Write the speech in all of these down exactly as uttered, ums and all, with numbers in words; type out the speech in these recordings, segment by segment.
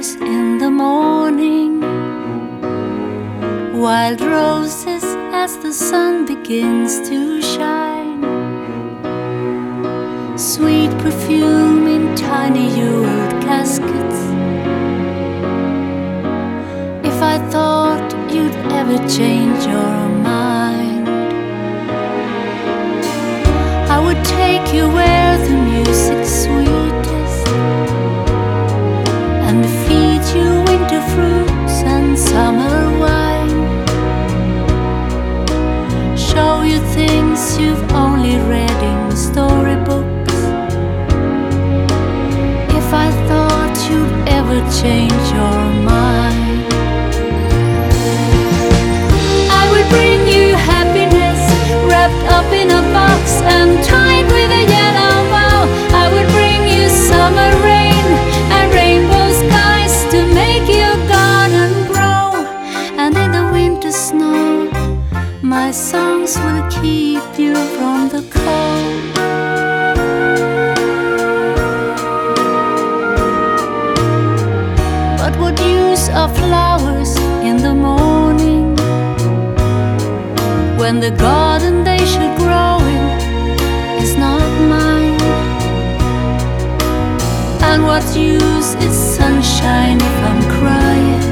flowers in the morning, wild roses as the sun begins to shine, sweet perfume in tiny jeweled caskets. If I thought you'd ever change your mind, I would take you where the music's sweetest and feed you winter fruits and summer wine, show you things you've only read in storybooks. If I thought you'd ever change your mind, I would bring you happiness wrapped up in a box and tied with a yellow bow. I would bring you summer rain and rainbow skies to make your garden grow, and in the winter snow my songs will keep you from the cold. But what use are flowers in the morning, when the garden they should grow in is not mine? And what use is sunshine if I'm crying,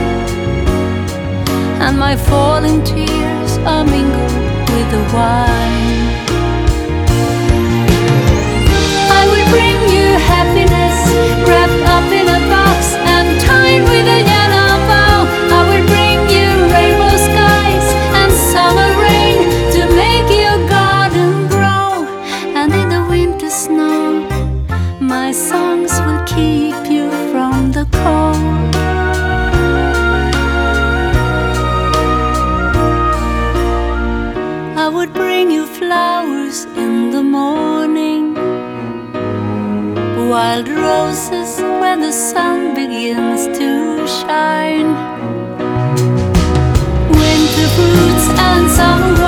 and my falling tears are mingled with the wine? I would bring you happiness wrapped up in a box and tied with a yellow bow. I would bring you rainbow skies and summer rain to make your garden grow, and in the winter snow my songs will keep you from the cold. I would bring you flowers in the morning, wild roses when the sun begins to shine, winter fruits and summer